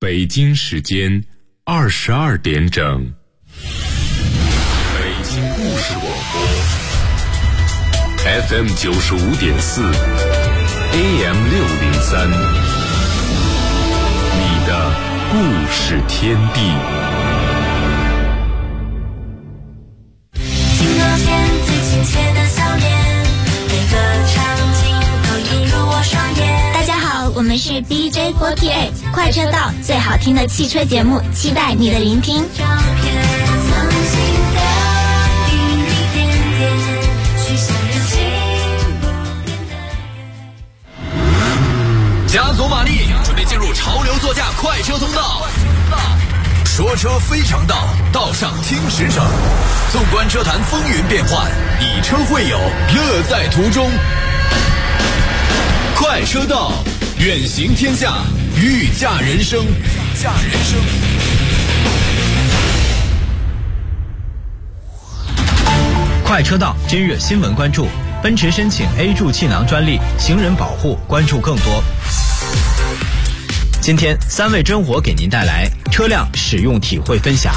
北京时间22点整。北京故事广播 FM 95.4 AM 603，你的故事天地。 镜头前最亲切的笑脸，每个场景都映入我双眼。 大家好，我们是 DJ48 快车道，最好听的汽车节目，期待你的聆听。 照片曾经的一点点，许下热情不变的加足马力，准备进入潮流座驾快车通道。说车非常道，道上听实诚。纵观车坛风云变幻，以车会友，乐在途中。快车道，远行天下，御驾人生。 快车道今日新闻关注：奔驰申请 A 柱气囊专利，行人保护关注更多。今天三位真火给您带来车辆使用体会分享。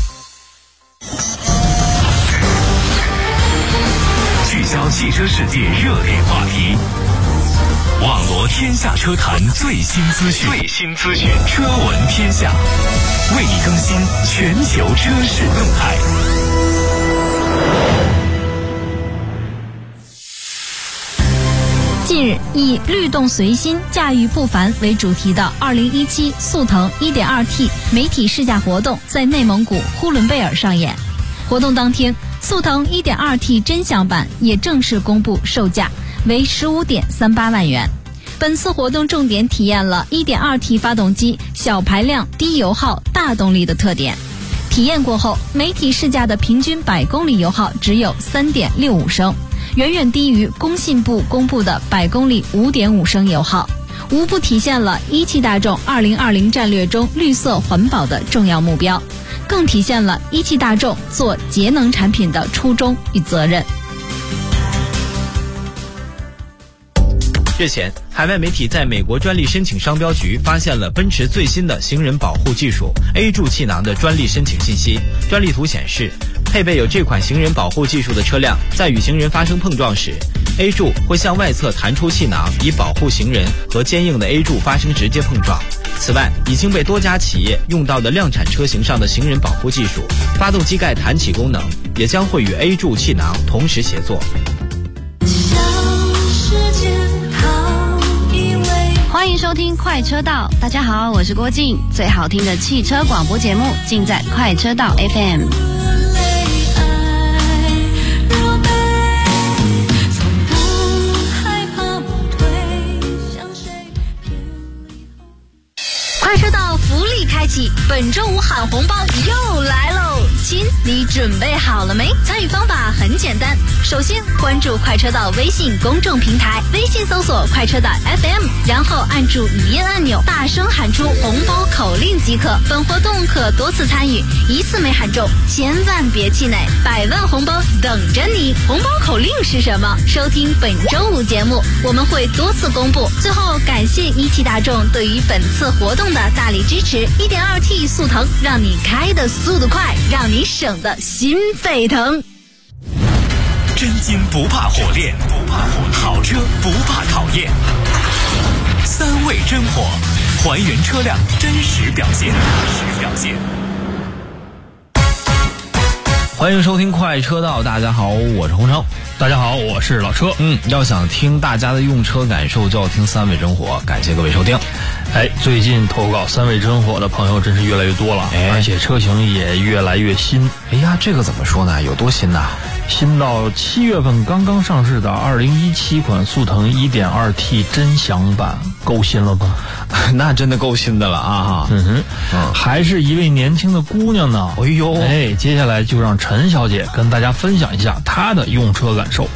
聚焦汽车世界热点话题，网罗天下车坛最新资讯，车闻天下，为你更新全球车市动态。 近日，以律动随心，驾驭不凡为主题的2017速腾 1.2T 媒体试驾活动在内蒙古呼伦贝尔上演。活动当天，速腾 1.2T 真享版也正式公布售价，为15.38万元。本次活动重点体验了 1.2T 发动机小排量、低油耗、大动力的特点。体验过后，媒体试驾的平均100公里油耗只有 3.65 升。远远低于工信部公布的100公里 5.5 升油耗，无不体现了一汽大众2020战略中绿色环保的重要目标，更体现了一汽大众做节能产品的初衷与责任。 日前，海外媒体在美国专利申请商标局发现了奔驰最新的行人保护技术 A 柱气囊的专利申请信息。专利图显示，配备有这款行人保护技术的车辆，在与行人发生碰撞时， A 柱会向外侧弹出气囊，以保护行人和坚硬的 A 柱发生直接碰撞。此外，已经被多家企业用到的量产车型上的行人保护技术发动机盖弹起功能，也将会与 A 柱气囊同时协作。 欢迎收听快车道，大家好，我是郭静，最好听的汽车广播节目尽在快车道 FM。 快车道福利开启，本周五喊红包又来喽！亲，你准备好了没？参与方法很简单，首先关注快车道微信公众平台，微信搜索快车道 FM， 然后按住语音按钮，大声喊出红包口令即可。本活动可多次参与，一次没喊中千万别气馁，100万红包等着你！红包口令是什么？收听本周五节目，我们会多次公布。最后感谢一汽大众对于本次活动的大力支持。1.2T 速腾，让你开的速度快，让你省的心沸腾。 真金不怕火炼，好车不怕考验。三位真火，还原车辆真实表现。 欢迎收听快车道，大家好，我是洪成。 大家好，我是老车。 要想听大家的用车感受，就要听三位真火，感谢各位收听。 最近投稿三位真火的朋友真是越来越多了，而且车型也越来越新。 这个怎么说呢？有多新呢？ 新到7月份刚刚上市的2017款速腾 1.2T 真享版，够新了吧？ 那真的够新的了啊！ 还是一位年轻的姑娘呢。接下来就让陈小姐跟大家分享一下她的用车感受。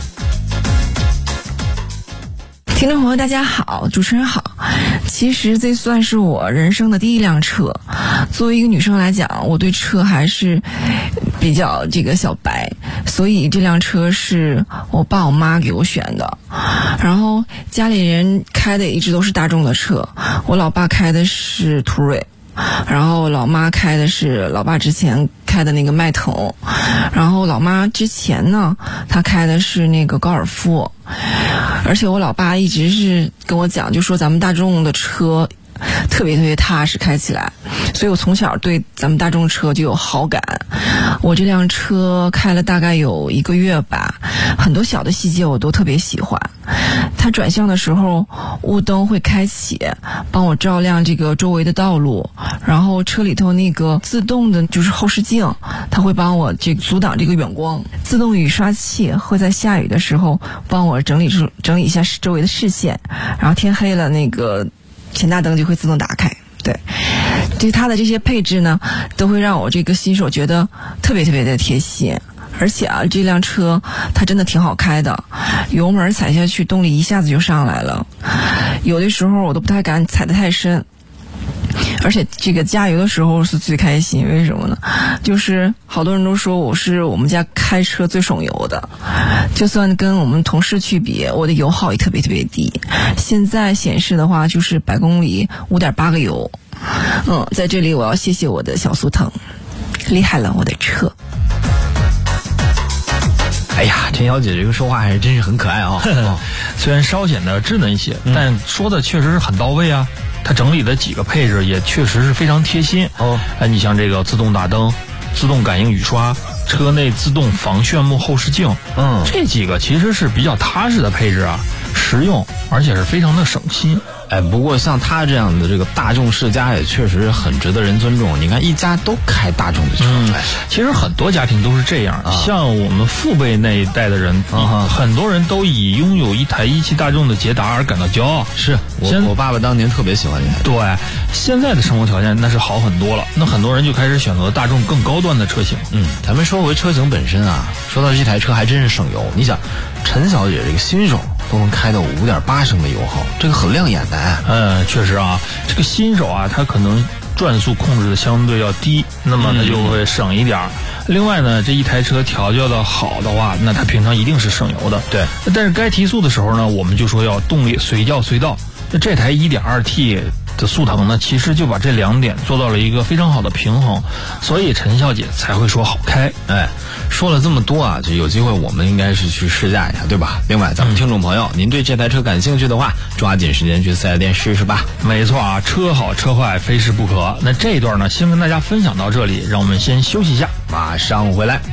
听众朋友大家好，主持人好。其实这算是我人生的第一辆车，作为一个女生来讲，我对车还是比较小白，所以这辆车是我爸我妈给我选的。然后家里人开的也一直都是大众的车，我老爸开的是途锐， 然后老妈开的是老爸之前开的那个迈腾，然后老妈之前呢，她开的是那个高尔夫，而且我老爸一直是跟我讲，就说咱们大众的车特别特别踏实开起来，所以我从小对咱们大众车就有好感。我这辆车开了大概有1个月吧，很多小的细节我都特别喜欢。它转向的时候雾灯会开启，帮我照亮这个周围的道路，然后车里头那个自动的就是后视镜，它会帮我这个阻挡这个远光，自动雨刷器会在下雨的时候帮我整理一下周围的视线，然后天黑了那个前大灯就会自动打开。对，它的这些配置呢，都会让我这个新手觉得特别特别的贴心。而且啊，这辆车它真的挺好开的，油门踩下去动力一下子就上来了，有的时候我都不太敢踩得太深。而且这个加油的时候是最开心，为什么呢？就是好多人都说我是我们家开车最省油的，就算跟我们同事去比，我的油耗也特别特别低。现在显示的话就是100公里5.8个油。在这里我要谢谢我的小苏腾，厉害了我的车。 哎呀，陈小姐这个说话还是真是很可爱啊！ 虽然稍显得稚嫩一些，但说的确实是很到位啊。它整理的几个配置也确实是非常贴心哦。你像这个自动大灯、自动感应雨刷、车内自动防眩目后视镜，这几个其实是比较踏实的配置啊，实用而且是非常的省心。 不过像他这样的这个大众世家也确实很值得人尊重。你看一家都开大众的车， 其实很多家庭都是这样。像我们父辈那一代的人，很多人都以拥有一台17大众的捷达而感到骄傲。 是我爸爸当年特别喜欢这台。 对，现在的生活条件那是好很多了，那很多人就开始选择大众更高端的车型。 咱们说回车型本身啊，说到这台车还真是省油。你想，陈小姐这个新手都能开到5.8升的油耗，这个很亮眼的。 确实啊，这个新手啊，他可能转速控制的相对要低，那么他就会省一点。另外呢，这一台车调教的好的话，那它平常一定是省油的。 对， 但是该提速的时候呢，我们就说要动力随叫随到。那这台 1.2T 的速腾呢，其实就把这2点做到了一个非常好的平衡，所以陈小姐才会说好开。 说了这么多啊，就有机会我们应该是去试驾一下，对吧？另外，咱们听众朋友，您对这台车感兴趣的话，抓紧时间去4S店试试吧。 没错啊，车好车坏非试不可。那这一段呢，先跟大家分享到这里，让我们先休息一下， 马上回来。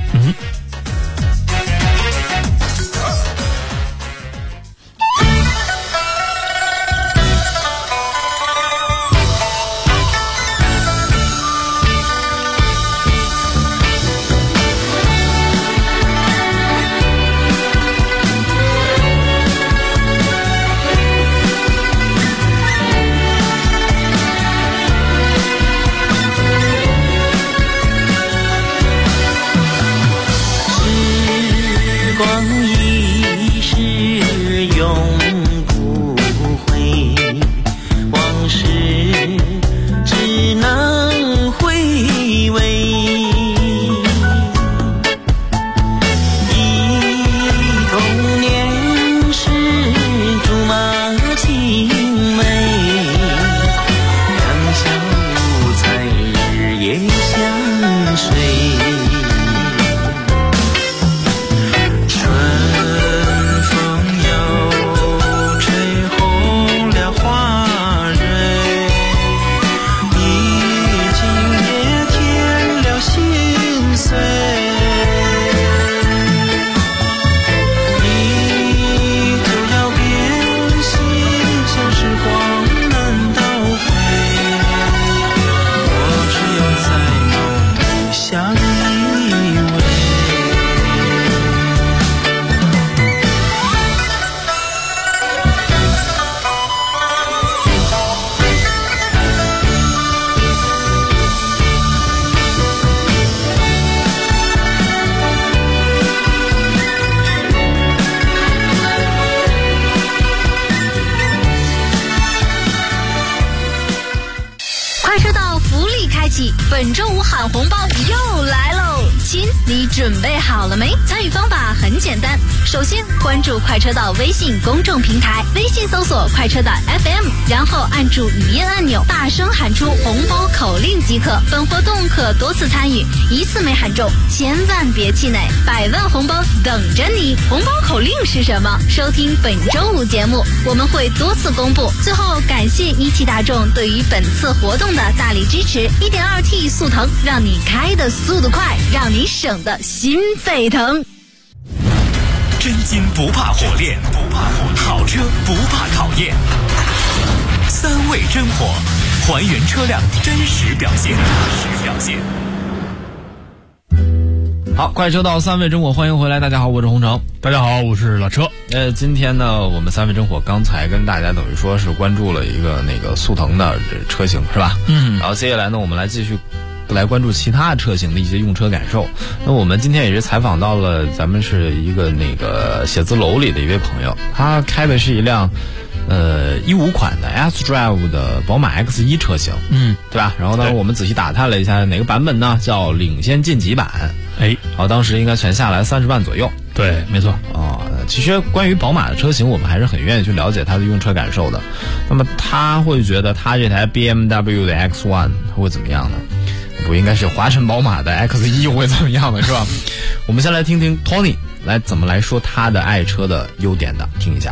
本周五喊红包又来喽！亲，你准备好了没？参与方法很简单， 首先关注快车道微信公众平台，微信搜索快车道 FM， 然后按住语音按钮，大声喊出红包口令即可。本活动可多次参与，一次没喊中千万别气馁，100万红包等着你。红包口令是什么？收听本周五节目，我们会多次公布。最后感谢一汽大众对于本次活动的大力支持。1.2T 速腾，让你开的速度快，让你省的心沸腾。 真金不怕火炼，好车不怕考验。3味真火，还原车辆真实表现。 好，快车道3味真火，欢迎回来，大家好，我是洪城。 大家好，我是老车。 今天呢，我们3味真火刚才跟大家等于说是关注了一个那个速腾的车型，是吧？然后接下来呢，我们来继续来关注其他车型的一些用车感受。那我们今天也是采访到了咱们是一个那个写字楼里的一位朋友，他开的是一辆15款的 S-Drive 的宝马 X1 车型，对吧？然后呢，我们仔细打探了一下哪个版本呢，叫领先晋级版。然后当时应该全下来30万左右。 对，没错。 其实关于宝马的车型，我们还是很愿意去了解它的用车感受的。那么他会觉得他这台 BMW 的 X1 会怎么样呢？不应该是华晨宝马的 X1 会怎么样的，是吧？我们先来听听 Tony 来怎么来说他的爱车的优点的，听一下。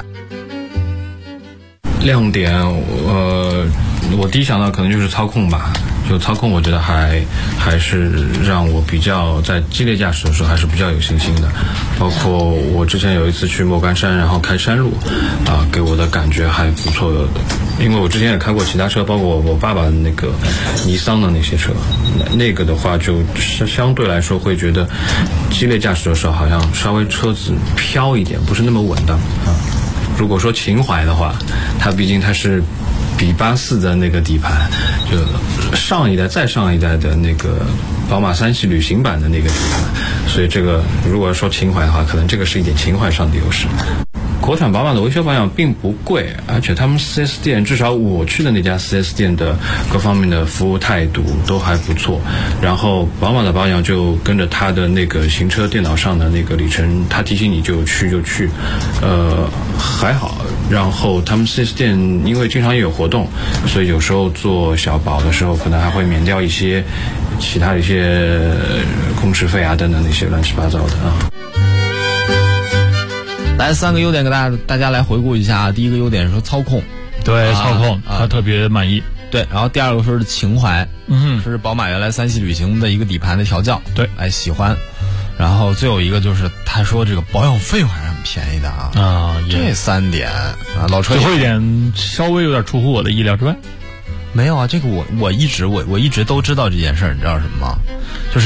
亮点，我第一想到可能就是操控吧。就操控，我觉得还是让我比较在激烈驾驶的时候还是比较有信心的。包括我之前有一次去莫干山，然后开山路，给我的感觉还不错的。因为我之前也开过其他车，包括我爸爸那个尼桑的那些车，那个的话就相对来说会觉得激烈驾驶的时候好像稍微车子飘一点，不是那么稳当啊。如果说情怀的话，它毕竟它是比84的那个底盘，就上一代再上一代的那个宝马3系旅行版的那个底盘，所以这个如果说情怀的话，可能这个是一点情怀上的优势。国产宝马的维修保养并不贵，而且他们 4S 店，至少我去的那家 4S 店的各方面的服务态度都还不错。然后宝马的保养就跟着它的那个行车电脑上的那个里程，它提醒你就去，还好。然后他们 4S 店因为经常也有活动，所以有时候做小保的时候可能还会免掉一些其他的一些工时费啊等等那些乱七八糟的啊。 来3个优点给大家来回顾一下。第一个优点是说操控， 对，操控他特别满意。 对，然后第二个说是情怀，是宝马原来3系旅行的一个底盘的调教，对，喜欢。然后最后一个就是他说这个保养费用还是很便宜的这3点老车。 最后一点稍微有点出乎我的意料之外。 没有啊，这个我一直都知道这件事儿，你知道什么吗？就是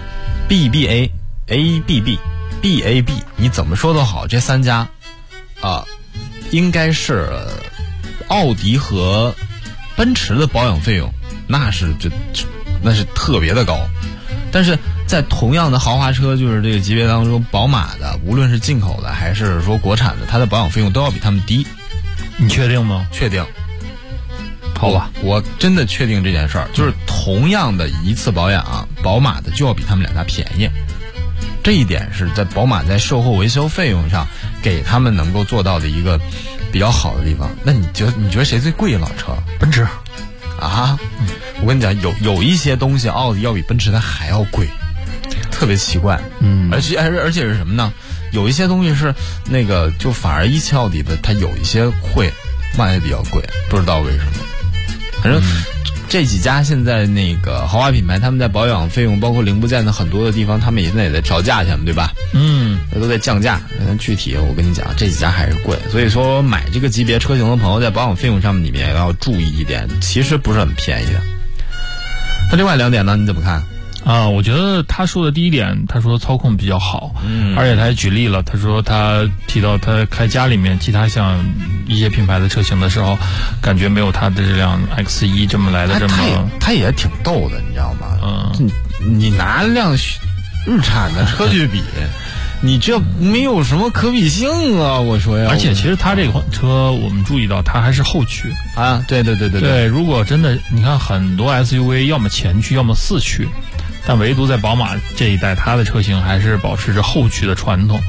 BBA、ABB、BAB， 你怎么说都好，这3家应该是奥迪和奔驰的保养费用，那是特别的高。但是在同样的豪华车，就是这个级别当中，宝马的无论是进口的还是说国产的，它的保养费用都要比他们低。 你确定吗？ 确定。 好吧， 我真的确定这件事儿，就是同样的一次保养，宝马的就要比他们2家便宜。这一点是在宝马在售后维修费用上给他们能够做到的一个比较好的地方。那你觉得谁最贵？老车？ 奔驰啊？我跟你讲，有一些东西奥迪要比奔驰它还要贵，特别奇怪。而且是什么呢？有一些东西是那个就反而17奥迪的它有一些会卖的比较贵，不知道为什么。反正这几家现在那个豪华品牌，他们在保养费用包括零部件的很多的地方，他们现在也在调价钱，对吧？都在降价。具体我跟你讲，这几家还是贵。所以说买这个级别车型的朋友，在保养费用上面你们也要注意一点，其实不是很便宜的。那另外2点呢，你怎么看？ 我觉得他说的第一点，他说操控比较好，而且他还举例了，他说他提到他开家里面其他像一些品牌的车型的时候，感觉没有他的这辆 X1 这么来的这么。 他也挺逗的，你知道吗？你拿辆日产的车去比，你这没有什么可比性啊！我说呀， 而且其实他这款车我们注意到，它还是后驱啊，对。 对，如果真的你看很多 SUV 要么前驱，要么4驱。但唯独在宝马这一代，它的车型还是保持着后驱的传统，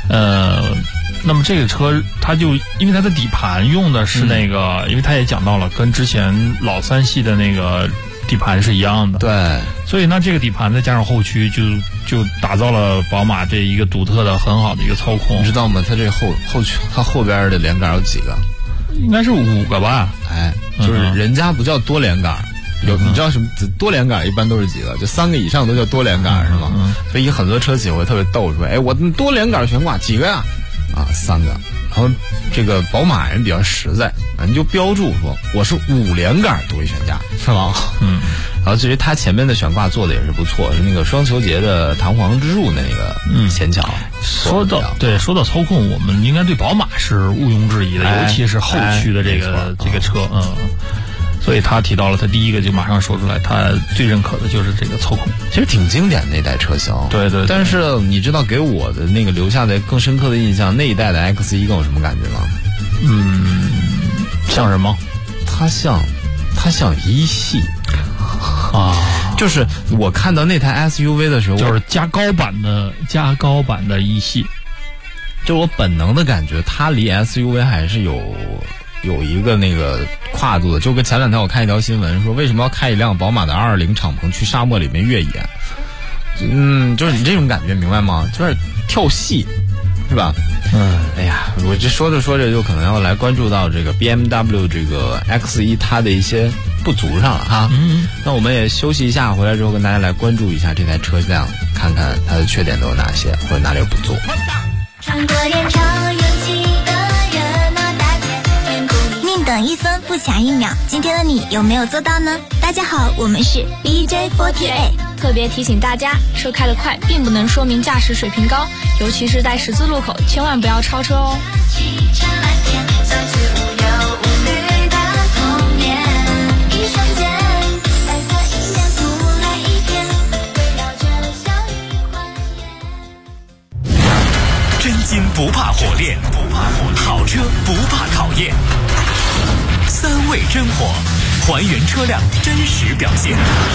那么这个车它就因为它的底盘用的是那个，因为它也讲到了，跟之前老3系的那个底盘是一样的。 对， 所以呢，这个底盘再加上后驱，就打造了宝马这一个独特的、很好的一个操控。 你知道吗？它这后驱，它后边的连杆有几个？ 应该是5个吧？ 哎，就是人家不叫多连杆。你知道什么多连杆一般都是几个？就3个以上都叫多连杆，是吗？所以很多车企会特别逗说，哎，我多连杆悬挂几个呀？啊，3个。然后这个宝马人比较实在，你就标注说我是5连杆独立悬架，是吧？然后至于它前面的悬挂做的也是不错，是那个双球节的弹簧支柱的那个前桥。 说到操控，我们应该对宝马是毋庸置疑的，尤其是后驱的这个车，所以他提到了，他第一个就马上说出来，他最认可的就是这个操控， 其实挺经典的那代车型。 对。 但是你知道给我的那个留下的更深刻的印象，那一代的 X1跟我什么感觉吗？ 像什么？ 它像一系啊， 就是我看到那台 SUV 的时候， 就是加高版的一系， 就我本能的感觉，它离 SUV 还是有一个那个跨度的。就跟前2天我看一条新闻说，为什么要开一辆宝马的220敞篷去沙漠里面越野？就是你这种感觉，明白吗？就是跳戏，是吧？哎呀，我这说着说着就可能要来关注到这个 BMW 这个 X1 它的一些不足上了哈。那我们也休息一下，回来之后跟大家来关注一下这台车辆，看看它的缺点都有哪些，或者哪里有不足。 穿过连场有气的热闹大街，天空里宁等1分不抢1秒，今天的你有没有做到呢？大家好，我们是 BJ48。 特别提醒大家，车开得快并不能说明驾驶水平高，尤其是在十字路口，千万不要超车哦。 汽车蓝天，从此无忧无虑的童年，一瞬间，白色迎面扑来一片，围绕着小雨欢颜。 真金不怕火炼，好车不怕考验。3味真火，还原车辆真实表现。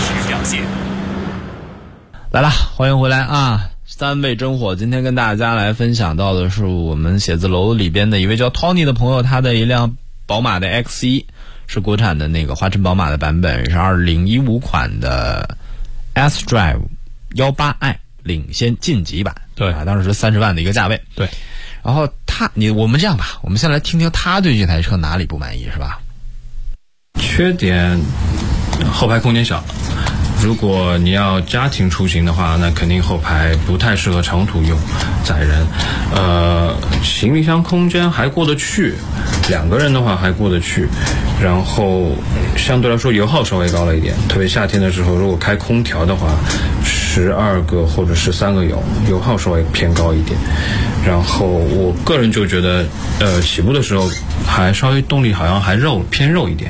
来了，欢迎回来啊！3味真火，今天跟大家来分享到的是我们写字楼里边的一位叫 Tony 的朋友，他的一辆宝马的 X1，是国产的那个华晨宝马的版本，是2015款的 S-Drive 18i 领先晋级版， 对啊，当时是30万的一个价位， 对。 然后我们这样吧，我们先来听听他对这台车哪里不满意，是吧？ 缺点，后排空间小。如果你要家庭出行的话，那肯定后排不太适合长途用，载人。行李箱空间还过得去，2个人的话还过得去。然后相对来说油耗稍微高了一点，特别夏天的时候，如果开空调的话，12个或者13个油耗稍微偏高一点。然后我个人就觉得，起步的时候还稍微动力好像还偏肉一点。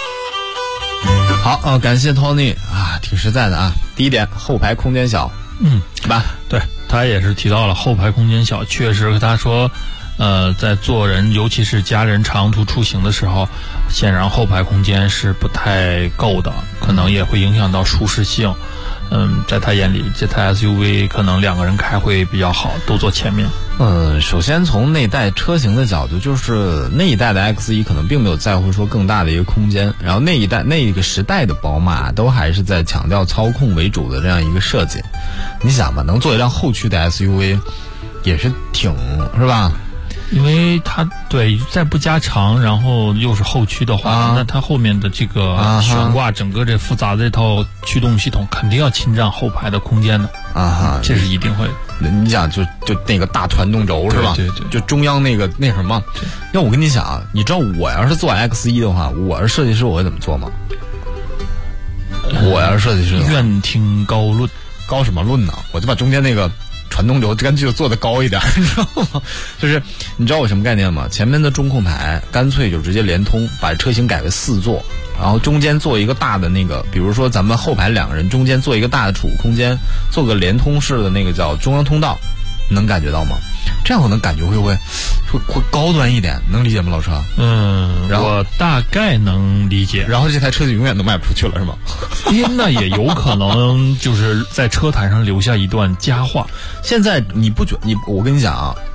好，感谢 Tony 啊，挺实在的啊。第一点，后排空间小，是吧？ 对，他也是提到了后排空间小，确实他说，在坐人尤其是家人长途出行的时候，显然后排空间是不太够的，可能也会影响到舒适性。在他眼里，这台 SUV 可能2个人开会比较好，都坐前面。 首先从那代车型的角度，就是那一代的 X1 可能并没有在乎说更大的一个空间，然后那个时代的宝马都还是在强调操控为主的这样一个设计。你想吧，能做一辆后驱的 SUV 也是挺，是吧？ 因为它对再不加长，然后又是后驱的话，那它后面的这个悬挂整个这复杂的这套驱动系统肯定要侵占后排的空间的这是一定会。 你想就那个大传动轴是吧？ 对， 就中央那什么。要我跟你讲啊，你知道我要是做 X1 的话，我是设计师我会怎么做吗？我要是设计师， 愿听高论。 高什么论呢？我就把中间那个传动轴干脆就做得高一点，你知道吗？就是你知道我什么概念吗？前面的中控台干脆就直接连通，把车型改为4座，然后中间做一个大的那个，比如说咱们后排2个人中间做一个大的储物空间，做个连通式的那个叫中央通道，能感觉到吗？这样可能感觉会高端一点，能理解吗，老车？ 然后我大概能理解。 然后这台车就永远都卖不出去了，是吗？ 那也有可能就是在车坛上留下一段佳话。 现在我跟你讲啊，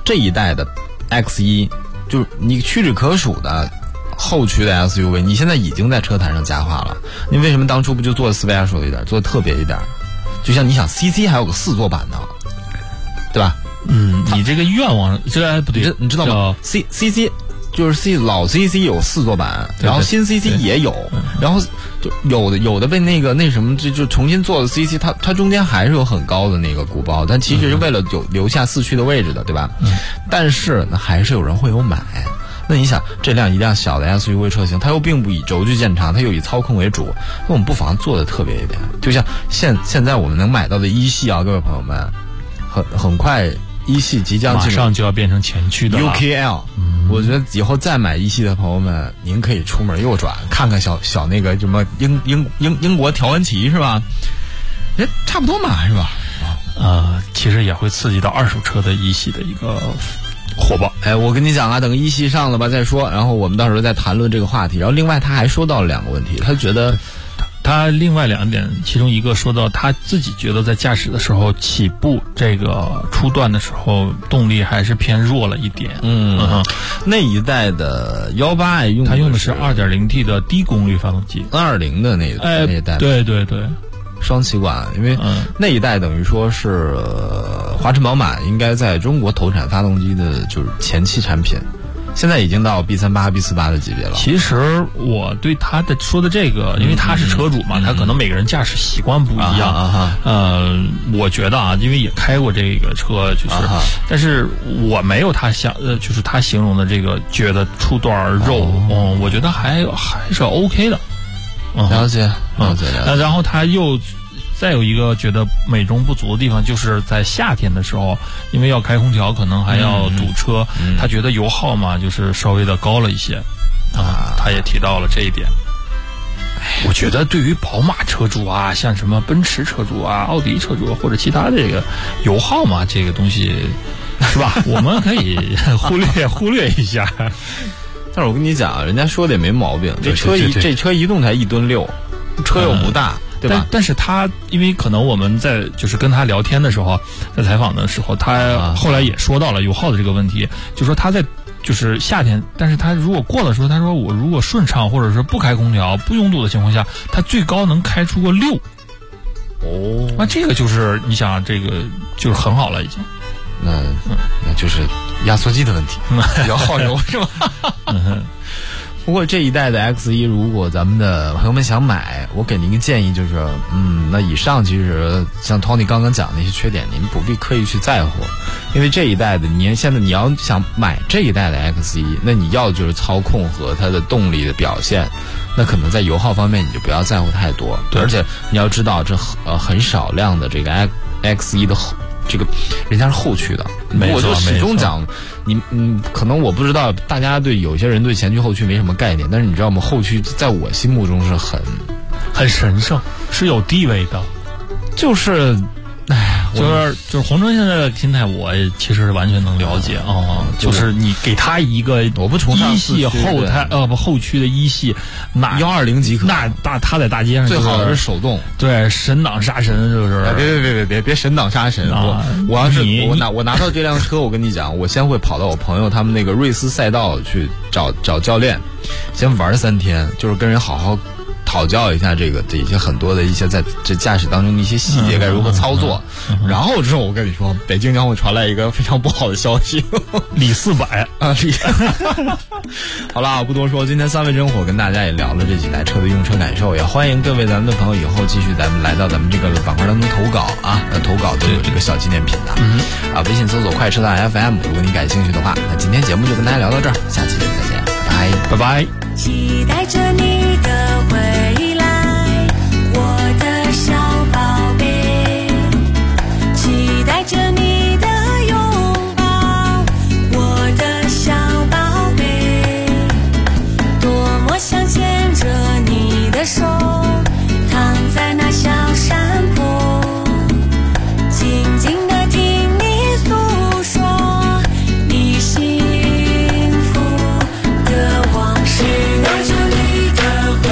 这一代的 X1，就是你屈指可数的后驱的 SUV， 你现在已经在车坛上佳话了。你为什么当初不就做 special 一点，做特别一点？就像你想 CC 还有个4座版呢，对吧？ 你这个愿望这还不对， 你知道吗？CC 就是老 CC 有4座版，然后新 CC 也有，然后就有的被那什么就重新做的 CC， 它中间还是有很高的那个鼓包，但其实是为了留下4驱的位置的，对吧？但是那还是有人会有买。那你想，这辆一辆小的 SUV 车型，它又并不以轴距见长，它又以操控为主，那我们不妨做的特别一点。就像现在我们能买到的一系啊，各位朋友们，很快一系即将马上就要变成前驱的了 UKL。我觉得以后再买一系的朋友们，您可以出门右转看看小那个什么英国条纹旗是吧？差不多嘛是吧？ 其实也会刺激到二手车的一系的一个火爆。 我跟你讲啊，等一系上了吧再说，然后我们到时候再谈论这个话题。然后另外他还说到了2个问题，他觉得他另外2点，其中一个说到他自己觉得在驾驶的时候起步这个初段的时候动力还是偏弱了一点。 那一代的18i 他用的是 2.0T 的低功率发动机 ，220的那一代。 对， 双气管，因为那一代等于说是华晨宝马应该在中国投产发动机的就是前期产品，现在已经到 B38、B48 的级别了。 其实我对他的说的这个，因为他是车主嘛，他可能每个人驾驶习惯不一样。我觉得啊，因为也开过这个车，就是，但是我没有他就是他形容的这个觉得出段肉，我觉得还是 OK 的。 了解。 然后他又再有一个觉得美中不足的地方，就是在夏天的时候，因为要开空调，可能还要堵车，他觉得油耗嘛，就是稍微的高了一些。他也提到了这一点。我觉得对于宝马车主啊，像什么奔驰车主啊、奥迪车主或者其他的这个油耗嘛，这个东西是吧？我们可以忽略一下。 但是我跟你讲，人家说的也没毛病。这车移动才1.6吨，车又不大，对吧？ 但是他因为可能我们在就是跟他聊天的时候，在采访的时候，他后来也说到了油耗的这个问题，就说他在就是夏天，但是他如果过了说，他说我如果顺畅或者是不开空调、不拥堵的情况下，他最高能开出个6。那这个就是你想这个就是很好了已经。 那就是压缩机的问题，比较耗油是吧？不过这一代的 X1，如果咱们的朋友们想买，我给您个建议就是，那以上其实像 Tony 刚刚讲的那些缺点，您不必刻意去在乎，因为这一代的现在你要想买这一代的 X1，那你要就是操控和它的动力的表现，那可能在油耗方面你就不要在乎太多。对，而且你要知道这很少量的这个 X1 的这个人家是后驱的，我就始终讲，你可能我不知道大家对有些人对前驱后驱没什么概念，但是你知道吗？后驱在我心目中是很神圣，是有地位的， 就是就是洪征现在的心态，我其实是完全能了解就是你给他一个我不崇尚一系后驱的一系，那 120即可， 那他在大街上最好的是手动， 对，神挡杀神，是不是？别神挡杀神！我要是我拿到这辆车，我跟你讲，我先会跑到我朋友他们那个瑞斯赛道去找教练，先玩3天，就是跟人好好讨教一下这些很多的一些在这驾驶当中的一些细节该如何操作，然后之后我跟你说，北京将会传来一个非常不好的消息， 李400 啊！好了，不多说，今天3位真火跟大家也聊了这几台车的用车感受，也欢迎各位咱们的朋友以后继续来到咱们这个板块当中投稿啊，投稿都有这个小纪念品的微信搜索快车道 FM， 如果你感兴趣的话，那今天节目就跟大家聊到这儿，下期再见，拜拜。 期待着你的回来，我的小宝贝，期待着你的拥抱，我的小宝贝，多么想牵着你的手，躺在那小山坡，静静地听你诉说你幸福的往事。带着你的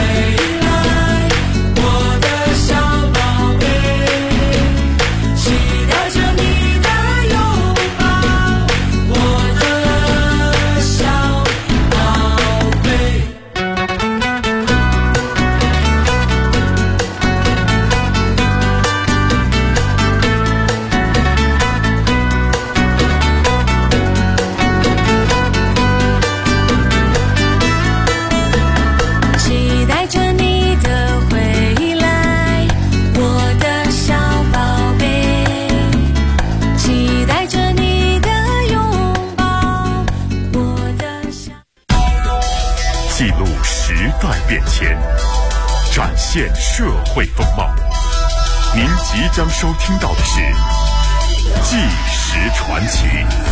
记录时代变迁，展现社会风貌。您即将收听到的是《纪实传奇》。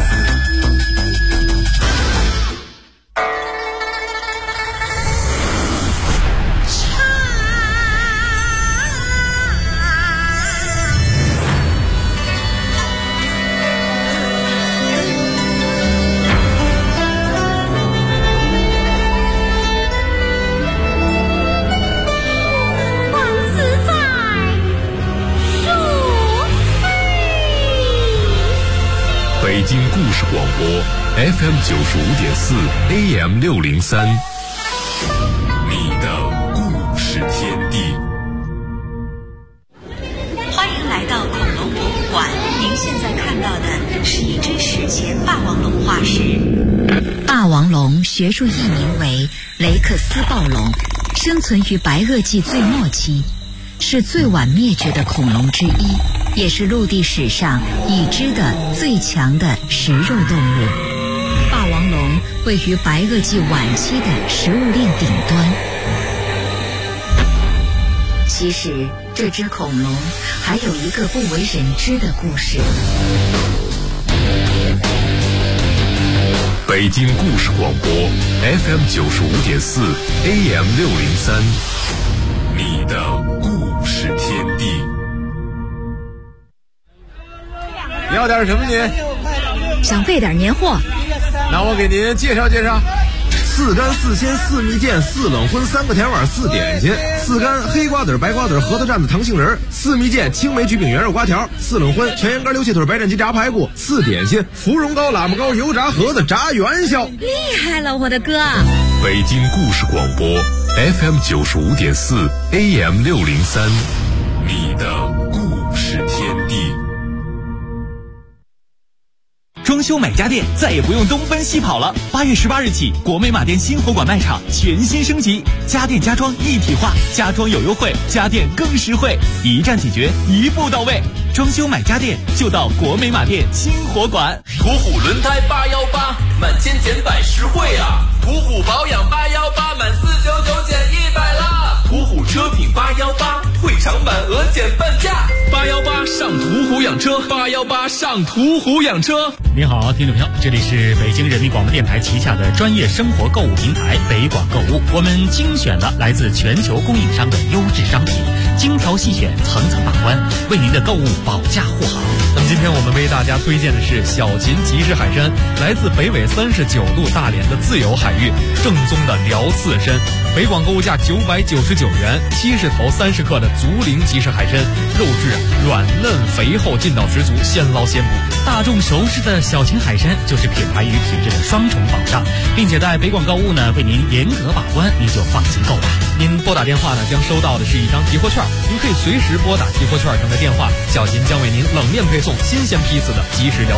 北京故事广播 FM 95.4 AM 603，你的故事天地。 欢迎来到恐龙博物馆，您现在看到的是一只史前霸王龙化石。霸王龙学术译名为雷克斯暴龙，生存于白垩纪最末期，是最晚灭绝的恐龙之一，也是陆地史上已知的最强的食肉动物。霸王龙位于白垩纪晚期的食物链顶端。其实这只恐龙还有一个不为人知的故事。 北京故事广播 FM 95.4 AM 603，你的故事天地。 你要点什么您？ 想备点年货。 那我给您介绍介绍：4干4鲜4蜜饯4冷荤3个甜碗4点心，4干黑瓜子白瓜子核桃蘸子糖杏仁，4蜜饯青梅菊饼圆肉瓜条，4冷荤全羊肝溜蟹腿白斩鸡炸排骨，4点心芙蓉糕喇嘛糕油炸盒子炸元宵。 厉害了，我的哥！ 北京故事广播 FM 95.4 AM 603，你的故事天地。 装修买家电再也不用东奔西跑了。8月18日起，国美马店新火馆卖场全新升级，家电家装一体化，家装有优惠，家电更实惠，一站解决，一步到位。装修买家电就到国美马店新火馆。 途虎轮胎818，满千减百实惠啊！途虎保养818，满499减100啦！途虎车品818，会场满额减半价。818上途虎养车，818上途虎养车。 您好，听众朋友，这里是北京人民广播电台旗下的专业生活购物平台北广购物，我们精选了来自全球供应商的优质商品，精挑细选，层层把关，为您的购物保驾护航。 那么今天我们为大家推荐的是小秦即食海参，来自北纬39度大连的自由海域，正宗的辽刺参。北广购物价999元，70头30克的竹鳞即食海参，肉质软嫩肥厚，劲道十足，现捞现捕。 大众熟知的小秦海参就是品牌与品质的双重保障，并且在北广购物呢为您严格把关，您就放心购买。 您拨打电话呢将收到的是一张提货券，您可以随时拨打提货券上的电话，小秦将为您冷链配送新鲜批次的即食辽